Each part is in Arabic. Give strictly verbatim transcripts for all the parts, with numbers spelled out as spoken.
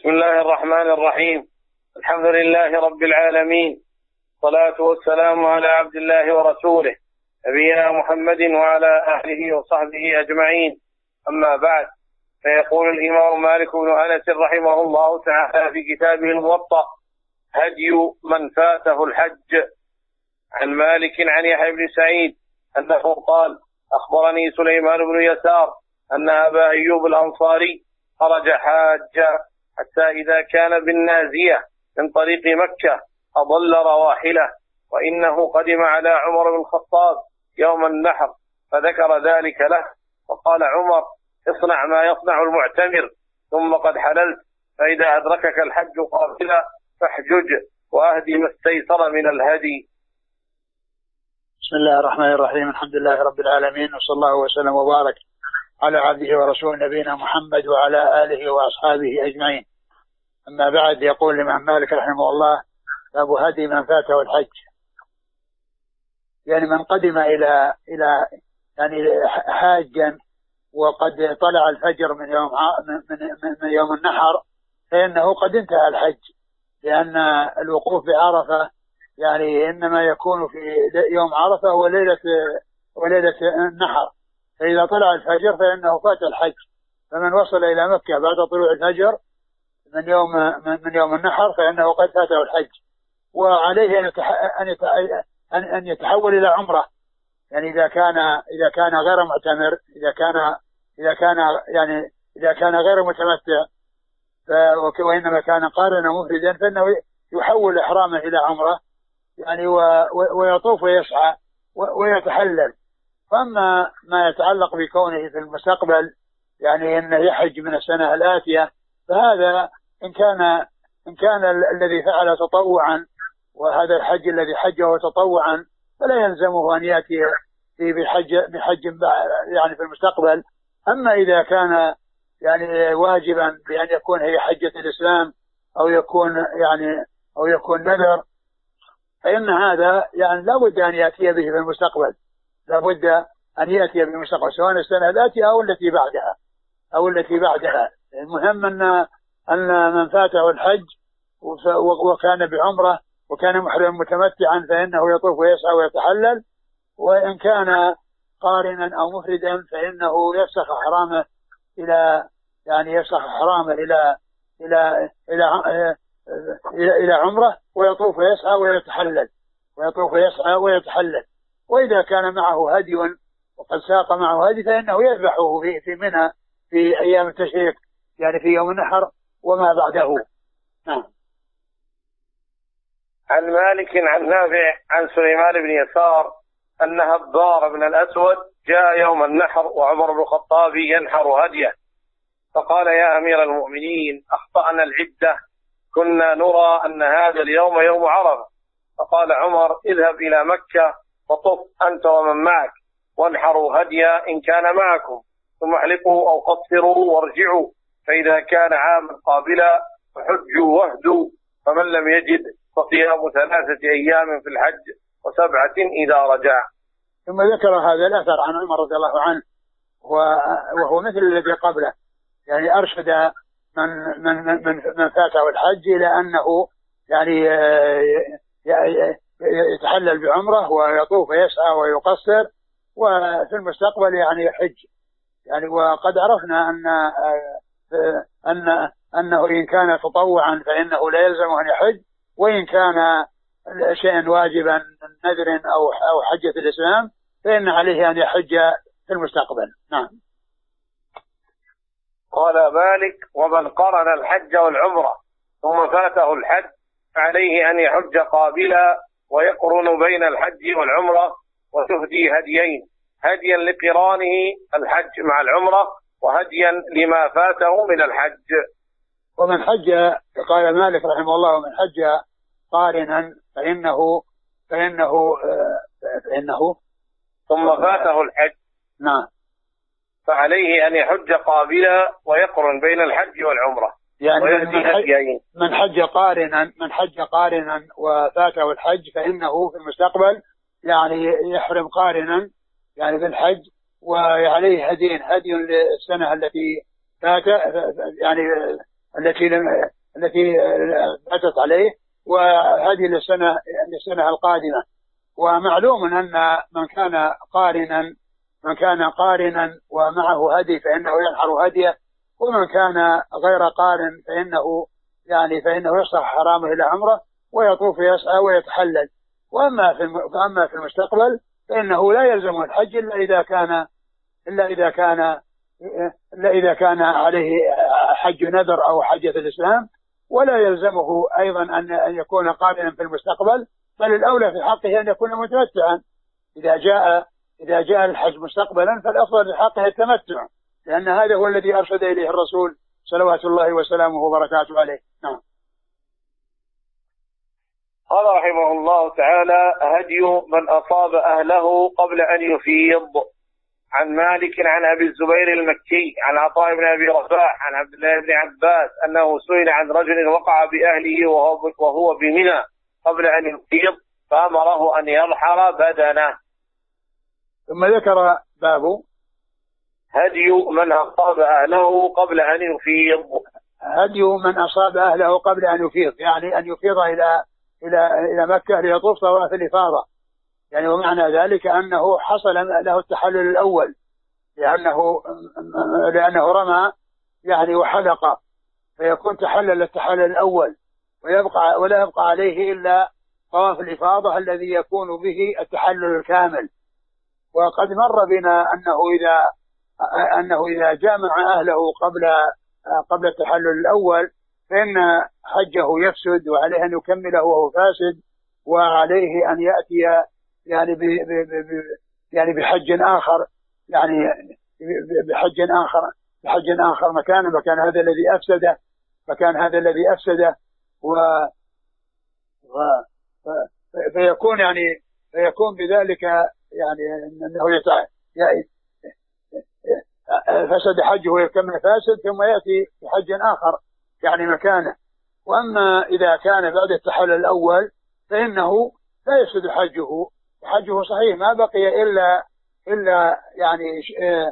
بسم الله الرحمن الرحيم. الحمد لله رب العالمين، والصلاة والسلام على عبد الله ورسوله نبينا محمد وعلى آله وصحبه أجمعين. أما بعد، فيقول الإمام مالك بن أنس رحمه الله تعالى في كتابه الموطأ: هدي من فاته الحج. عن مالك عن يحيى بن سعيد أنه قال: أخبرني سليمان بن يسار أن أبا أيوب الأنصاري خرج حاجا حتى إذا كان بالنازية من طريق مكة أضل رواحله، وإنه قدم على عمر بن الخطاب يوم النحر فذكر ذلك له، وقال عمر: اصنع ما يصنع المعتمر، ثم قد حللت، فإذا أدركك الحج قابلا فاحجج، وأهدي ما استيسر من الهدي. بسم الله الرحمن الرحيم. الحمد لله رب العالمين، وصلى الله وسلم وبارك على عبده ورسوله نبينا محمد وعلى آله وأصحابه أجمعين. أما بعد، يقول الإمام مالك رحمه الله: باب هدي من فاته الحج. يعني من قدم إلى إلى يعني حاجا وقد طلع الفجر من يوم من, من, من يوم النحر، فإنه قد انتهى الحج، لأن الوقوف بعرفة يعني إنما يكون في يوم عرفة وليلة وليلة النحر، فإذا طلع الفجر فإنه فات الحج. فمن وصل إلى مكة بعد طلوع الفجر من يوم من يوم النحر فإنه قد فاته الحج، وعليه أن أن يتحول إلى عمرة. يعني إذا كان إذا كان غير معتمر، إذا كان إذا كان يعني إذا كان غير متمتع وإنما كان قارنا مفردا، فإنه يحول إحرامه إلى عمرة، يعني ويطوف ويسعى ويتحلل. فأما ما يتعلق بكونه في المستقبل يعني أنه يحج من السنة الآتية، فهذا إن كان إن كان الذي فعل تطوعا، وهذا الحج الذي حجه تطوعا، فلا يلزمه أن يأتي بحج بحج يعني في المستقبل. أما إذا كان يعني واجبا بأن يكون هي حجة الإسلام أو يكون يعني أو يكون نذر، فإن هذا يعني لا بد أن يأتي به في المستقبل، لا بد أن يأتي به المستقبل، سواء السنة الآتية أو التي بعدها أو التي بعدها. المهم أن أن من فاته الحج وكان بعمرة وكان محرما متمتعا فإنه يطوف ويسعى ويتحلل، وإن كان قارنا أو مفردا فإنه يفسخ حرامه إلى يعني يفسخ حرامه إلى إلى إلى إلى, إلى عمرة، ويطوف ويسعى ويتحلل ويطوف ويسعى ويتحلل. وإذا كان معه هدي وقد ساق معه هدي فإنه يذبحه في في منى في أيام التشريق، يعني في يوم النحر وما بعده. نعم. عن مالك عن نافع عن سليمان بن يسار أن هبار بن الأسود جاء يوم النحر وعمر بن الخطاب ينحر هديه، فقال: يا أمير المؤمنين، أخطأنا العدة، كنا نرى أن هذا اليوم يوم عرفة. فقال عمر: اذهب إلى مكة وطف أنت ومن معك، وانحروا هديا إن كان معكم، ثم احلقوا أو قصروا وارجعوا، فإذا كان عاما قابلا فحجوا واهدوا، فمن لم يجد فصيام ثلاثة أيام في الحج وسبعة إذا رجع. ثم ذكر هذا الأثر عن عمر رضي الله عنه، وهو مثل الذي قبله، يعني أرشد من من من من فاته الحج إلى أنه يعني يتحلل بعمره ويطوف ويسعى ويقصر، وفي المستقبل يعني يحج. يعني وقد عرفنا أن أن أنه إن كان تطوعا فإنه لا يلزمه أن يحج، وإن كان شيئا واجبا نذر أو أو حجة الإسلام فإن عليه أن يحج في المستقبل. نعم. قال مالك: ومن قرن الحج والعمرة ثم فاته الحج عليه أن يحج قابلا، ويقرن بين الحج والعمرة، وتهدي هديين: هديا لقرانه الحج مع العمرة، وهديا لما فاته من الحج. ومن حج، قال مالك رحمه الله: ومن حج قارنا فإنه فإنه فإنه ثم فاته الحج، نعم، فعليه أن يحج قابلا ويقرن بين الحج والعمرة. يعني من حج, من حج قارنا من حج قارنا وفاته الحج فإنه في المستقبل يعني يحرم قارنا يعني بالحج، وعليه هدين: هدي للسنة التي فات يعني التي لم التي أتت عليه، وهذه للسنة للسنة القادمة. ومعلوم أن من كان قارنا من كان قارنا ومعه هدي فإنه ينحر هديه، ومن كان غير قارن فإنه يعني فإنه يصح حرامه إلى عمره ويطوف يسعى ويتحلل. وأما في أما في المستقبل فإنه لا يلزم الحج إلا إذا كان إلا إذا كان إلا إذا كان عليه حج نذر أو حجة الإسلام، ولا يلزمه أيضا أن يكون قارنا في المستقبل، بل الأولى في حقه أن يكون متمتعا. إذا جاء إذا جاء الحج مستقبلا فالأفضل في حقه التمتع، لأن هذا هو الذي أرشد إليه الرسول صلوات الله وسلامه وبركاته عليه. نعم. قال رحمه الله تعالى: هدي من أصاب أهله قبل أن يفيض. عن مالك عن أبي الزبير المكي عن عطاء بن أبي رباح عن عبد الله بن عباس أنه سئل عن رجل وقع بأهله وهو بمنى قبل أن يفيض فأمره أن يرحل بدنه. ثم ذكر باب هدي من أصاب أهله قبل أن يفيض. هدي من أصاب أهله قبل أن يفيض، يعني أن يفيض إلى إلى إلى مكة ليطوف طواف الإفاضة، يعني ومعنى ذلك أنه حصل له التحلل الأول، لأنه لأنه رمى يعني وحلق، فيكون تحلل التحلل الأول، ويبقى ولا يبقى عليه إلا طواف الإفاضة الذي يكون به التحلل الكامل. وقد مر بنا أنه إذا أنه إذا جامع أهله قبل قبل التحلل الأول فإن حجه يفسد، وعليه أن يكمله وهو فاسد، وعليه أن يأتي يعني ب ب يعني بحج آخر، يعني بحج آخر بحج آخر مكانه، مكان هذا الذي أفسده مكان هذا الذي أفسده و فيكون يعني فيكون بذلك يعني أنه يتع... فسد حجه ويكمل فاسد، ثم يأتي بحج آخر يعني مكانه. وأما إذا كان بعد التحلل الأول فإنه لا يفسد حجه، حجه صحيح، ما بقي إلا إلا يعني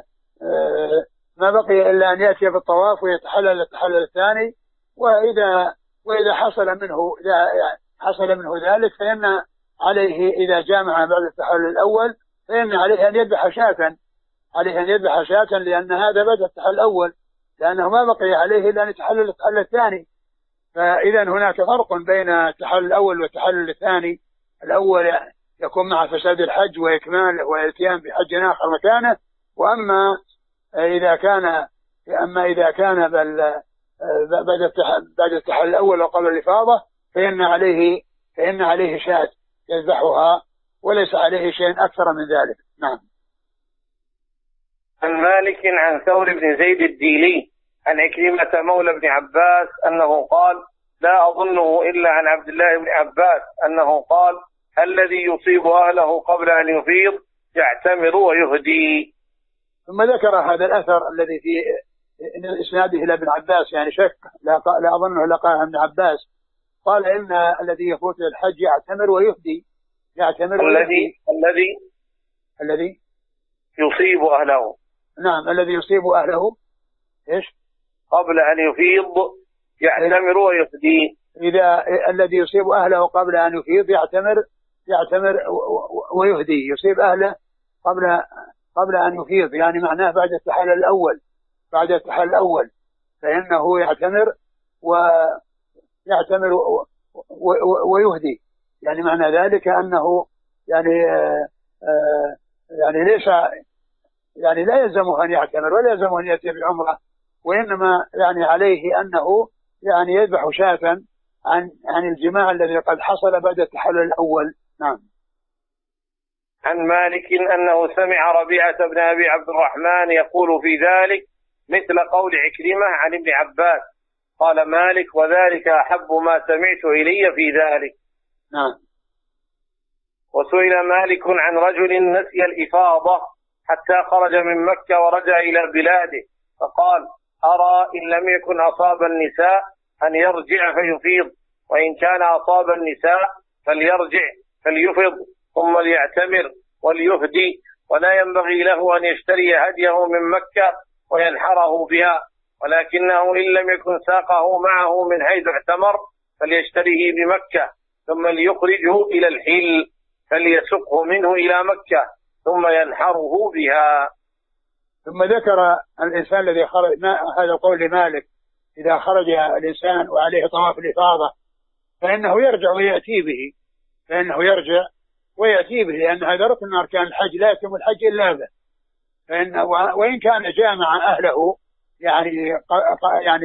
ما بقي إلا أن يأتي بالطواف ويتحلل التحلل الثاني. وإذا وإذا حصل منه إذا حصل منه ذلك فإن عليه إذا جامع بعد التحلل الأول فإن عليه أن يذبح شاة عليه أن يذبح شاة لأن هذا بدأ التحلل الأول، لأنه ما بقي عليه إلا أن يتحلل التحلل الثاني. فإذا هناك فرق بين التحلل الأول والتحلل الثاني. الأول يكون مع فساد الحج وإكماله والاتيان بحج آخر مكانه، وأما إذا كان أما إذا كان بل بعد التحلل الأول وقبل الإفاضة فإن عليه فإن عليه شاة يذبحها، وليس عليه شيء أكثر من ذلك. نعم. عن مالك عن ثور بن زيد الديلي عن عكرمة مولى بن عباس أنه قال: لا أظنه إلا عن عبد الله بن عباس أنه قال: الذي يصيب أهله قبل أن يفيض يعتمر ويهدي. ثم ذكر هذا الأثر الذي في إسناده إلى ابن عباس، يعني شك لا, لا أظنه لقاه ابن عباس، قال إن الذي يفوت الحج يعتمر ويهدي. يعتمر الذي الذي الذي يصيب أهله. نعم، الذي يصيب أهله إيش قبل أن يفيض يعتمر ويهدي. إذا الذي يصيب أهله قبل أن يفيض يعتمر يعتمر ويهدي، يصيب أهله قبل قبل أن يفيض، يعني معناه بعد التحلل الأول بعد التحلل الأول فإنه يعتمر ويعتمر ويهدي، يعني معنى ذلك أنه يعني يعني ليس يعني لا يلزمه أن يعتمر ولا يلزمه أن يأتي بعمرة، وإنما يعني عليه أنه يعني يذبح شاة عن عن الجماع الذي قد حصل بعد التحلل الأول. نعم. عن مالك أنه سمع ربيعة بن أبي عبد الرحمن يقول في ذلك مثل قول عكرمة عن ابن عباس. قال مالك: وذلك أحب ما سمعت إلي في ذلك. نعم. وسئل مالك عن رجل نسي الإفاضة حتى خرج من مكة ورجع إلى بلاده فقال: أرى إن لم يكن أصاب النساء أن يرجع فيفيض، وإن كان أصاب النساء فليرجع فليفض ثم ليعتمر وليهدي، ولا ينبغي له أن يشتري هديه من مكة وينحره بها، ولكنه إن لم يكن ساقه معه من حيث اعتمر فليشتريه بمكة ثم ليخرجه إلى الحل فليسقه منه إلى مكة ثم ينحره بها. ثم ذكر الإنسان الذي خرج، هذا القول لمالك، إذا خرج الإنسان وعليه طواف الإفاضة فإنه يرجع ويأتي به، فإنه يرجع ويأتي به، لأن هذا ركن من أركان الحج لا يتم الحج إلا به. فإن وإن كان جامع أهله يعني يعني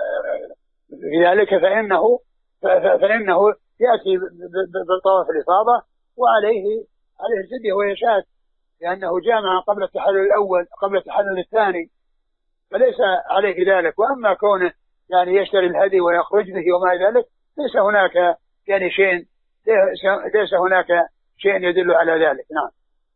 في ذلك فإنه فإنه يأتي بطواف الإفاضة وعليه عليه الفدية وهي شاة، لأنه جامع قبل التحلل الأول قبل التحلل الثاني، فليس عليه ذلك. وأما كونه يعني يشتري الهدي ويخرج به وما ذلك ليس هناك يعني شيء ليس هناك شيء يدل على ذلك. نعم.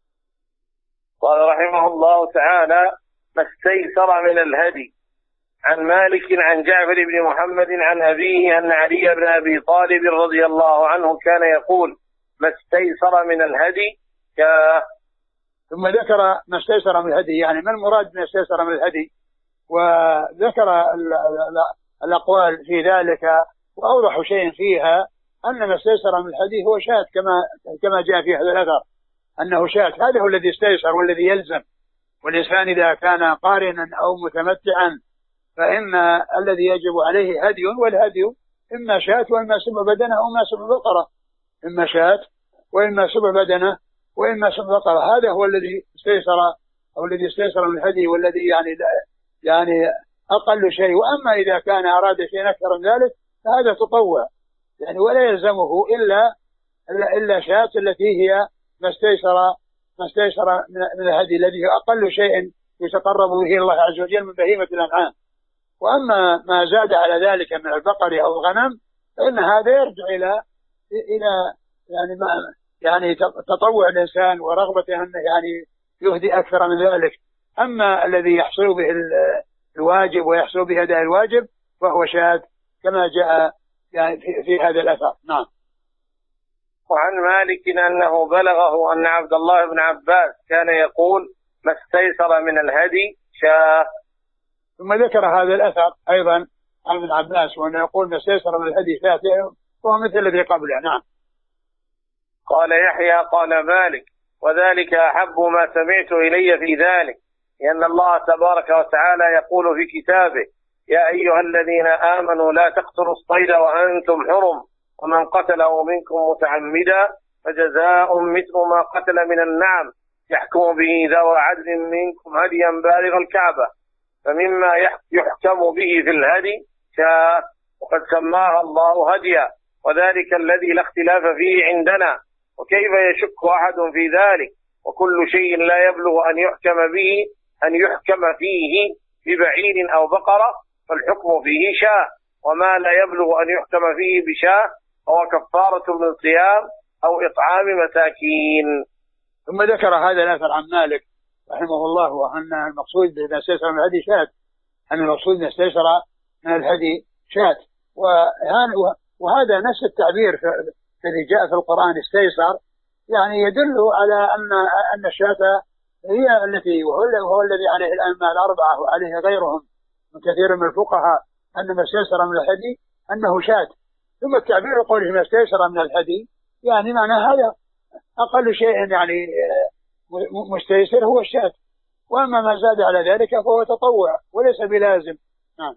قال رحمه الله تعالى: ما استيسر من الهدي. عن مالك عن جعفر بن محمد عن أبيه أن علي بن أبي طالب رضي الله عنه كان يقول: ما استيسر من الهدي. ك... ثم ذكر ما استيسر من الهدي، يعني ما المراد ما استيسر من الهدي، وذكر ال ال الأقوال في ذلك، وأوضح شيء فيها أن ما استيسر من الهدي هو شاة كما كما جاء في هذا الأثر أنه شاة، هذا هو الذي استيسر والذي يلزم. والإنسان إذا كان قارنا أو متمتعا فإن الذي يجب عليه هدي، والهدي إما شاة وإما سبع بدنه أو ما سبع بقرة، إما شاة وإما سبع بدنه وإما سبع بقرة، هذا هو الذي استيسر أو الذي استيسر من الهدي، والذي يعني يعني أقل شيء. وأما إذا كان أراد شيء أكثر من ذلك فهذا تطوع يعني، ولا يلزمه إلا إلا, إلا شاة التي هي ما استيسر ما استيسر من الهدي الذي هو أقل شيء يتقرب به الله عز وجل من بهيمة الأنعام. وأما ما زاد على ذلك من البقر أو الغنم فإن هذا يرجع إلى إلى يعني ما يعني تطوع الإنسان ورغبته أنه يعني يهدي أكثر من ذلك. أما الذي يحصل به الواجب ويحصل به أداء الواجب فهو شاذ كما جاء يعني في, في هذا الأثر. نعم. وعن مالك أنه بلغه أن عبد الله بن عباس كان يقول: ما استيسر من الهدي شاة. ثم ذكر هذا الأثر أيضا عن ابن عباس وأنه يقول: ما استيسر من الهدي شاة، وهو مثل الذي قبله. نعم. قال يحيى: قال مالك: وذلك أحب ما سمعت إلي في ذلك، لأن الله تبارك وتعالى يقول في كتابه: يا أيها الذين آمنوا لا تقتلوا الصيد وأنتم حرم، ومن قتله منكم متعمدا فجزاء مثل ما قتل من النعم يحكم به ذو عدل منكم هديا بالغ الكعبة. فمما يحكم به في الهدي شاة، وقد سماها الله هديا، وذلك الذي لا اختلاف فيه عندنا. وكيف يشك أحد في ذلك؟ وكل شيء لا يبلغ أن يحكم به أن يحكم فيه ببعير أو بقرة فالحكم فيه شاة، وما لا يبلغ أن يحكم فيه بشاة هو كفارة من صيام أو إطعام مساكين. ثم ذكر هذا الأثر عن مالك رحمه الله، وأن المقصود بما استيسر من الهدي شاة، أن المقصود بما استيسر من الهدي شاة. وهذا نفس التعبير الذي جاء في القرآن استيسر، يعني يدل على أن أن الشاة هي التي وهو الذي عليه الأئمة الأربعة وعليه غيرهم من كثير من الفقهاء أن ما استيسر من الهدي أنه شاة. ثم التعبير قوله ما استيسر من الهدي يعني معنى هذا أقل شيء يعني مستيسر هو الشاة، وأما ما زاد على ذلك فهو تطوع وليس بلازم. نعم.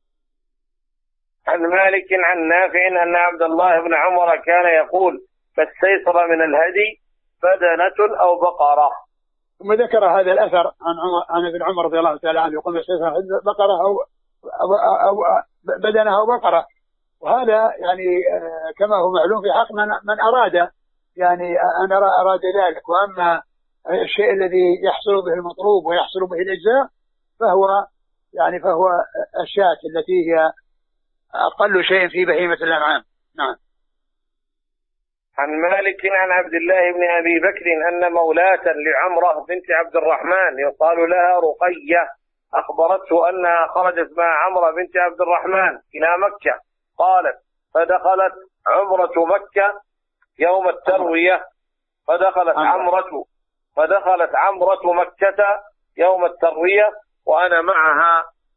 عن مالك عن نافع أن عبد الله بن عمر كان يقول: ما استيسر من الهدي بدنة أو بقرة. ثم ذكر هذا الأثر عن عن ابن عمر رضي الله تعالى عنه يقول: ما استيسر بقرة أو أو بدنة أو بقرة. وهذا يعني كما هو معلوم في حق من, من أراد يعني أن أراد ذلك. وأما الشيء الذي يحصل به المطلوب ويحصل به الإجزاء فهو يعني فهو الشاة التي هي أقل شيء في بهيمة الأنعام. نعم. عن مالك عن عبد الله بن أبي بكر أن مولاة لعمرة بنت عبد الرحمن يقال لها رقية أخبرته أنها خرجت مع عمرة بنت عبد الرحمن إلى مكة. قالت: فدخلت عمرة مكة يوم التروية فدخلت عمرة فدخلت عمرة مكة يوم التروية وأنا معها.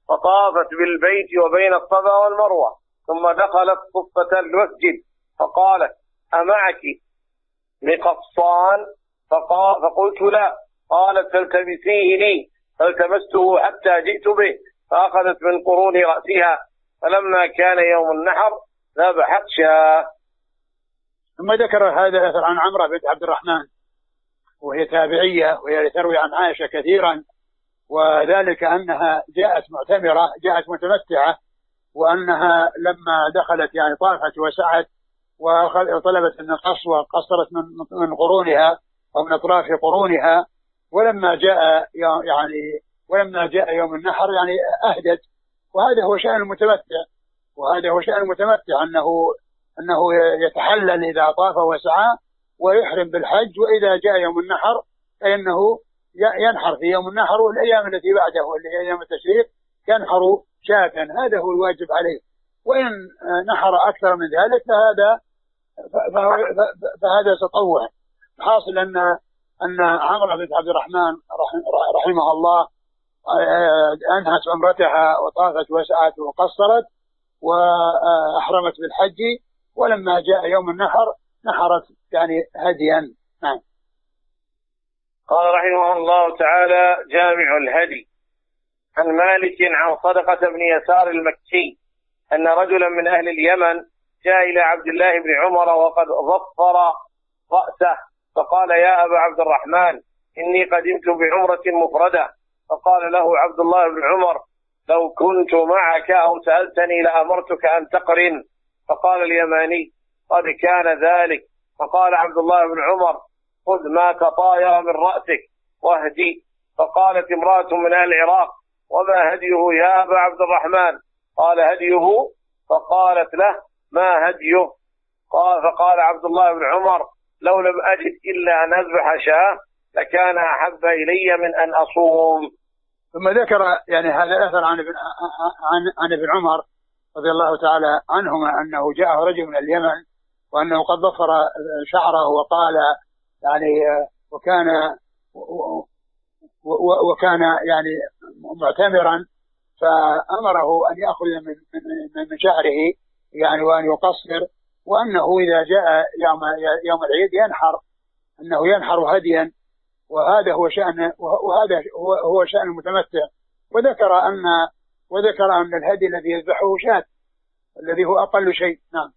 فطافت بالبيت وبين الصفا والمروة، ثم دخلت صفة المسجد فقالت: أمعك مقصان؟ فقلت: لا. قالت: فالتمسيه لي. فالتمسته حتى جئت به، فأخذت من قرون رأسها، فلما كان يوم النحر ذبحت شاة. ثم ذكر هذا الأثر عن عمرة بنت عبد الرحمن، وهي تابعية، وهي تروي عن عائشة كثيرا، وذلك أنها جاءت معتمرة، جاءت متمتعة، وأنها لما دخلت يعني طافت وسعت وطلبت النقص وقصرت من من قرونها أو من أطراف قرونها، ولما جاء يعني ولما جاء يوم النحر يعني أهدت. وهذا هو شأن المتمتع، وهذا هو شأن المتمتع أنه أنه يتحلل إذا طاف وسعى ويحرم بالحج، وإذا جاء يوم النحر فإنه ينحر في يوم النحر، والأيام التي بعده واللي هي أيام التشريق ينحر شاة. هذا هو الواجب عليه، وإن نحر أكثر من ذلك فهذا فهذا تطوع. حاصل أن أن عمرو بن عبد الرحمن رحمه الله أنهت عمرتها وطافت وسعت وقصرت وأحرمت بالحج، ولما جاء يوم النحر نحرت يعني هديا. نعم. قال رحمه الله تعالى: جامع الهدي. عن مالك عن صدقة بن يسار المكي أن رجلا من أهل اليمن جاء إلى عبد الله بن عمر وقد ظفر رأسه، فقال: يا أبا عبد الرحمن، إني قدمت بعمرة مفردة. فقال له عبد الله بن عمر: لو كنت معك أو سألتني لأمرتك أن تقرن. فقال اليماني: قد كان ذلك. فقال عبد الله بن عمر: خذ ما تطاير من رأسك واهدي. فقالت امرأة من أهل العراق: وما هديه يا أبا عبد الرحمن؟ قال: هديه. فقالت له: ما هديه؟ قال فقال عبد الله بن عمر: لو لم أجد إلا أن أذبح شاة لكان أحب إلي من أن أصوم. ثم ذكر يعني هذا الأثر عن ابن عن, عن ابن عمر رضي الله تعالى عنهما أنه جاء رجل من اليمن وأنه قد ظفر شعره، وقال يعني وكان وكان يعني معتمرا، فأمره أن يأخذ من من شعره يعني وأن يقصر، وأنه إذا جاء يوم يوم العيد ينحر، أنه ينحر هديا، وهذا هو شأن وهذا هو شأن المتمتع. وذكر أن وذكر أن الهدي الذي يذبحه شاة الذي هو أقل شيء. نعم.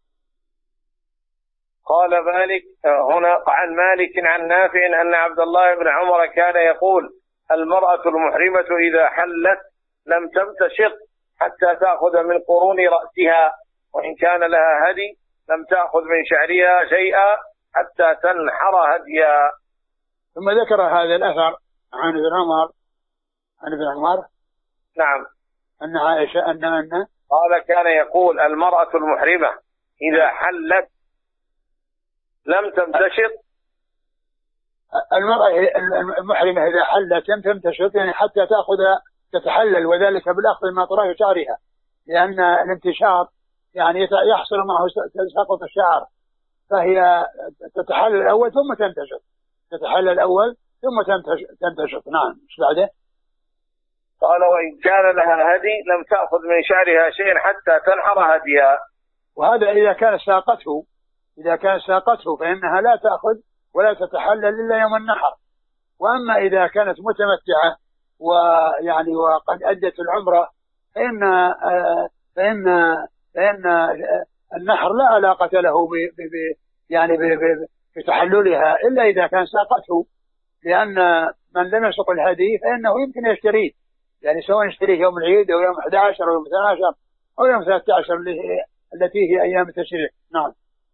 قال مالك هنا عن مالك عن نافع أن عبد الله بن عمر كان يقول: المرأة المحرمة إذا حلت لم تمتشط حتى تأخذ من قرون رأسها، وإن كان لها هدي لم تأخذ من شعرها شيئا حتى تنحر هديا. ثم ذكر هذا الأثر عن ابن عمر عن ابن عمر نعم أن عائشة أن أن قال كان يقول: المرأة المحرمة إذا حلت لم تمتشط. المرأة المحرمة إذا حلت لم تمتشط يعني حتى تأخذ تتحلل، وذلك بالأخذ من أطراف شعرها، لأن الامتشاط يعني يحصل معه تساقط الشعر، فهي تتحلل الأول ثم تمتشط، تتحلل الأول ثم تمتشط. نعم. ايش بعده؟ قال: وإن كان لها هدي لم تأخذ من شعرها شيئا حتى تنحر هديها. وهذا إذا كانت ساقته إذا كانت ساقته فإنها لا تأخذ ولا تتحلل إلا يوم النحر. وأما إذا كانت متمتعة ويعني وقد أدت العمرة فإن فإن فإن النحر لا علاقة له ب ب يعني بتحللها إلا إذا كان ساقته، لأن من لم يسق الهدي فإنه يمكن يشتريه، يعني سواء يشتريه يوم العيد أو يوم أحد عشر أو يوم اثني عشر أو يوم ثلاثة عشر التي هي أيام التشريق. نعم.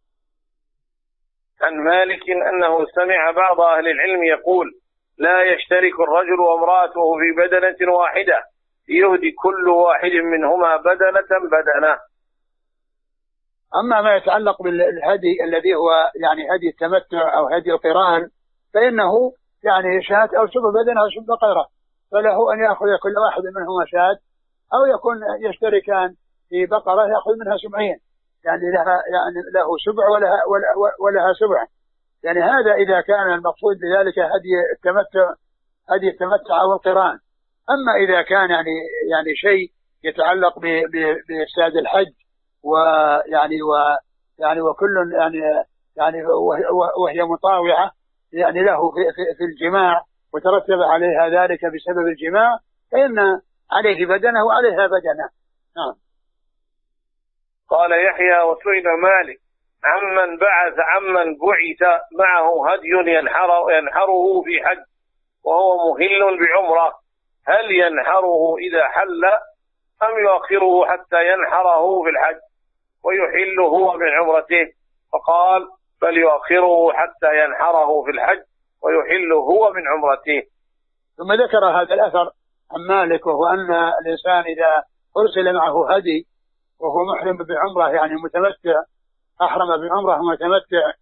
عن مالك أنه سمع بعض أهل العلم يقول: لا يشترك الرجل وامرأته في بدنة واحدة يهدي كل واحد منهما بدنة بدنة. أما ما يتعلق بالهدي الذي هو يعني هدي التمتع أو هدي القران فإنه يعني شاة أو شبه بدنة أو شبه بقرة، فله أن يأخذ كل واحد منهما شاة، أو يكون يشتركان في بقرة يأخذ منها سبعين، يعني لها يعني له سبع ولها ولها سبع. يعني هذا إذا كان المقصود بذلك هدي التمتع هدي التمتع أو القران. أما إذا كان يعني يعني شيء يتعلق بإفساد الحج ويعني ويعني وكل يعني يعني وهي مطاوعة يعني له في, في, في الجماع وترتب عليها ذلك بسبب الجماع فإن عليه بدنه وعليها بدنه. نعم. قال يحيى وسئل مالك عمن بعث عمن بعث معه هدي ينحر ينحره في حج وهو مهل بعمرة هل ينحره إذا حل أم يؤخره حتى ينحره في الحج ويحل هو من عمرته؟ فقال بل يؤخره حتى ينحره في الحج ويحل هو من عمرته. ثم ذكر هذا الأثر عن مالك وهو أن الإنسان إذا أرسل معه هدي وهو محرم بعمرة يعني متمتع أحرم بعمرة متمتع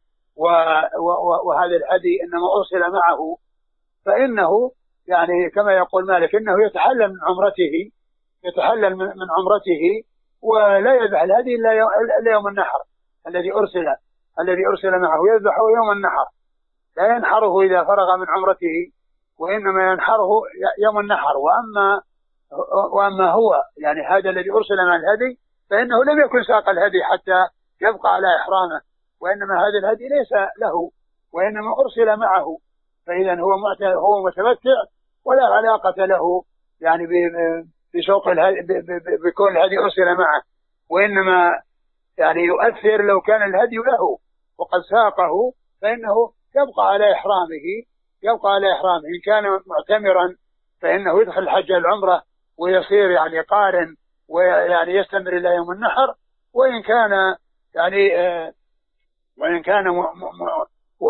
وهذا الهدي إنما أرسل معه فإنه يعني كما يقول مالك إنه يتحلل من عمرته يتحلل من عمرته ولا يذبح الهدي إلا يوم النحر الذي أرسل الذي أرسل معه يذبحه يوم النحر لا ينحره إذا فرغ من عمرته وإنما ينحره يوم النحر. وأما وأما هو يعني هذا الذي أرسل مع الهدي فإنه لم يكن ساق الهدي حتى يبقى على إحرامه وإنما هذا الهدي ليس له وإنما أرسل معه فإذا هو هو متمتع ولا علاقة له يعني بسوق الهدي بكون الهدي أرسل معه وإنما يعني يؤثر لو كان الهدي له وقد ساقه فإنه يبقى على إحرامه يبقى على إحرامه. إن كان معتمرا فإنه يدخل الحج العمرة ويصير يعني قارن ويعني يستمر إلى يوم النحر. وإن كان يعني آه وإن كان م م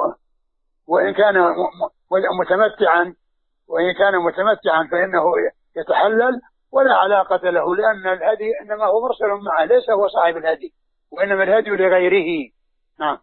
وإن كان متمتعا وإن كان متمتعا فإنه يتحلل ولا علاقة له لأن الهدي إنما هو مرسل معه ليس هو صاحب الهدي وإنما الهدي لغيره. نعم.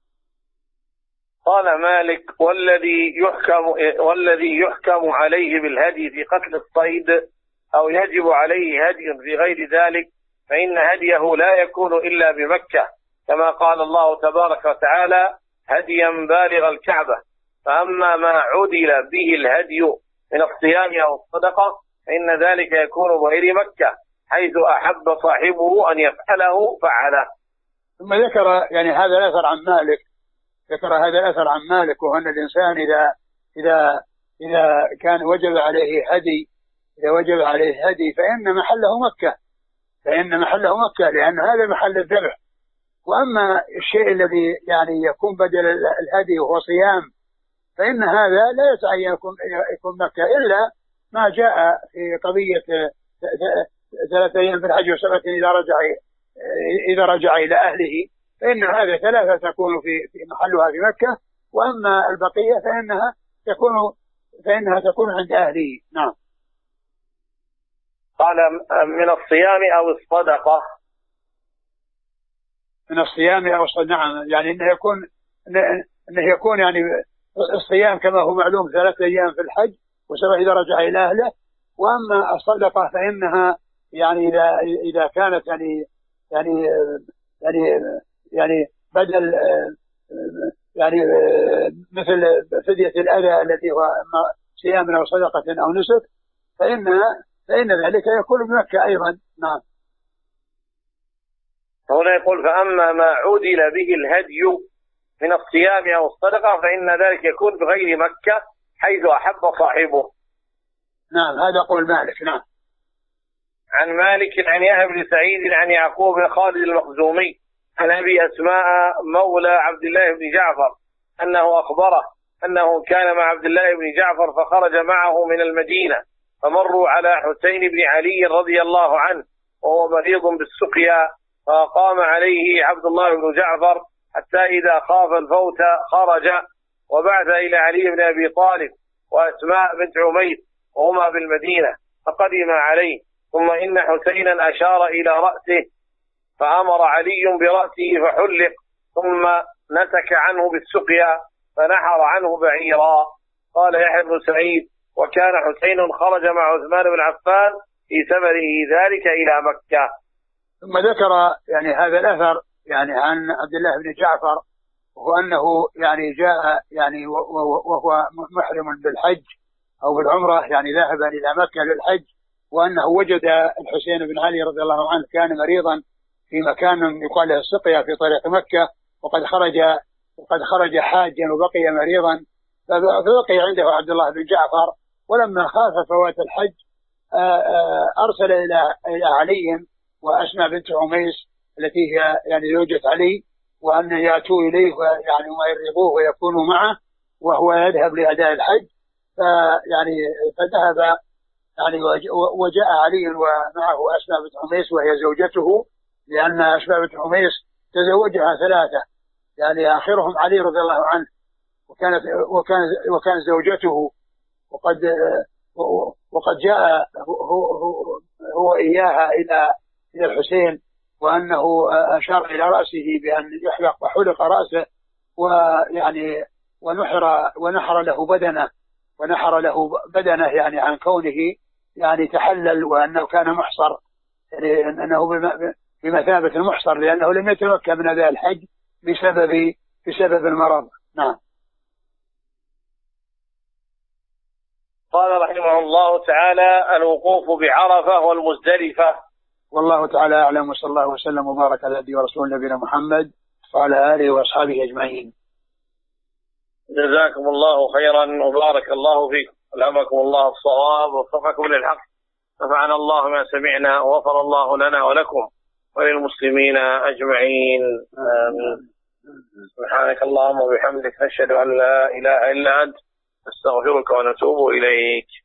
قال مالك والذي يحكم والذي يحكم عليه بالهدي في قتل الصيد أو يجب عليه هدي في غير ذلك فإن هديه لا يكون إلا بمكة كما قال الله تبارك وتعالى هديا بالغ الكعبة. فأما ما عدل به الهدي من الصيام أو الصدقة فإن ذلك يكون بغير مكة حيث أحب صاحبه أن يفعله فعله. ثم ذكر يعني هذا الأثر عن مالك ذكر هذا الأثر عن مالك وأن الإنسان إذا إذا إذا كان وجب عليه هدي إذا وجب عليه هدي فإن محله مكة فإن محله مكة لأن هذا محل الذبح. وأما الشيء الذي يعني يكون بدل الهدي وهو صيام فإن هذا لا يسعى أن يكون يكون مكة إلا ما جاء في قضية ثلاثة أيام في الحج وسبعة إذا رجع إذا رجع إلى أهله فإن هذا ثلاثة تكون في في محلها في مكة وأما البقية فإنها تكون فإنها تكون عند أهله. نعم. قال من الصيام أو الصدقة من الصيام أو الصدقة. نعم يعني إنه يكون إنه يكون يعني الصيام كما هو معلوم ثلاثة أيام في الحج وسبع إذا رجع إلى أهله. وأما الصدقة فإنها يعني إذا إذا كانت يعني يعني يعني يعني بدل يعني مثل فدية الأذى التي هو صيام أو صدقة أو نسك فإن فإن ذلك يكون بمكة أيضا. نعم. هنا يقول فأما ما عدل به الهدي من الصيام أو الصدقة فإن ذلك يكون بغير مكة حيث أحب صاحبه. نعم هذا قول مالك. نعم. عن مالك عن يحيى بن سعيد عن يعقوب بن خالد المخزومي عن أبي أسماء مولى عبد الله بن جعفر أنه أخبره أنه كان مع عبد الله بن جعفر فخرج معه من المدينة فمروا على حسين بن علي رضي الله عنه وهو مريض بالسقيا فقام عليه عبد الله بن جعفر حتى إذا خاف الفوت خرج وبعث إلى علي بن أبي طالب وأسماء بنت عمير وهما بالمدينة فقدم عليه ثم إن حسينا أشار إلى رأسه فأمر علي برأسه فحلق ثم نسك عنه بالسقيا فنحر عنه بعيرا. قال يحيى بن سعيد وكان حسين خرج مع عثمان بن عفان في سفره ذلك إلى مكة. ثم ذكر يعني هذا الأثر يعني عن عبد الله بن جعفر وهو أنه يعني جاء يعني وهو محرم بالحج أو بالعمرة يعني ذاهبا إلى مكة للحج، وأنه وجد الحسين بن علي رضي الله عنه كان مريضا في مكان يقال له السقيا في طريق مكة، وقد خرج وقد خرج حاجا وبقي مريضا، فبقي عنده عبد الله بن جعفر. ولما خاف فوات الحج أرسل إلى إلى علي وأسماء بنت عميس التي هي يعني زوجة علي، وأن يأتوا إليه ويعني ما يرغبوه ويكونوا معه وهو يذهب لأداء الحج. فيعني فذهب يعني وجاء علي ومعه أسماء بنت عميس وهي زوجته، لأن أسماء بنت عميس تزوجها ثلاثة، يعني آخرهم علي رضي الله عنه، وكانت وكان وكان زوجته، وقد وقد جاء هو, هو, هو إياها إلى إلى الحسين، وأنه أشار إلى رأسه بأن يحلق، وحلق رأسه ويعني ونحر ونحر له بدنه ونحر له بدنه يعني عن كونه يعني تحلل، وأنه كان محصر، يعني أنه بمثابة المحصر، لأنه لم يتمكن من أداء الحج بسبب بسبب المرض. نعم. قال رحمه الله تعالى: الوقوف بعرفة والمزدلفة. والله تعالى أعلم، وصلى الله وسلم وبارك على نبينا ورسول نبينا محمد وعلى آله وأصحابه أجمعين. جزاكم الله خيرا وبارك الله فيكم، ألهمكم الله الصواب ووفقكم للحق، نفعنا الله ما سمعنا وغفر الله لنا ولكم وللمسلمين أجمعين، آمين. سبحانك اللهم وبحمدك، نشهد أن لا إله إلا أنت، نستغفرك ونتوب إليك.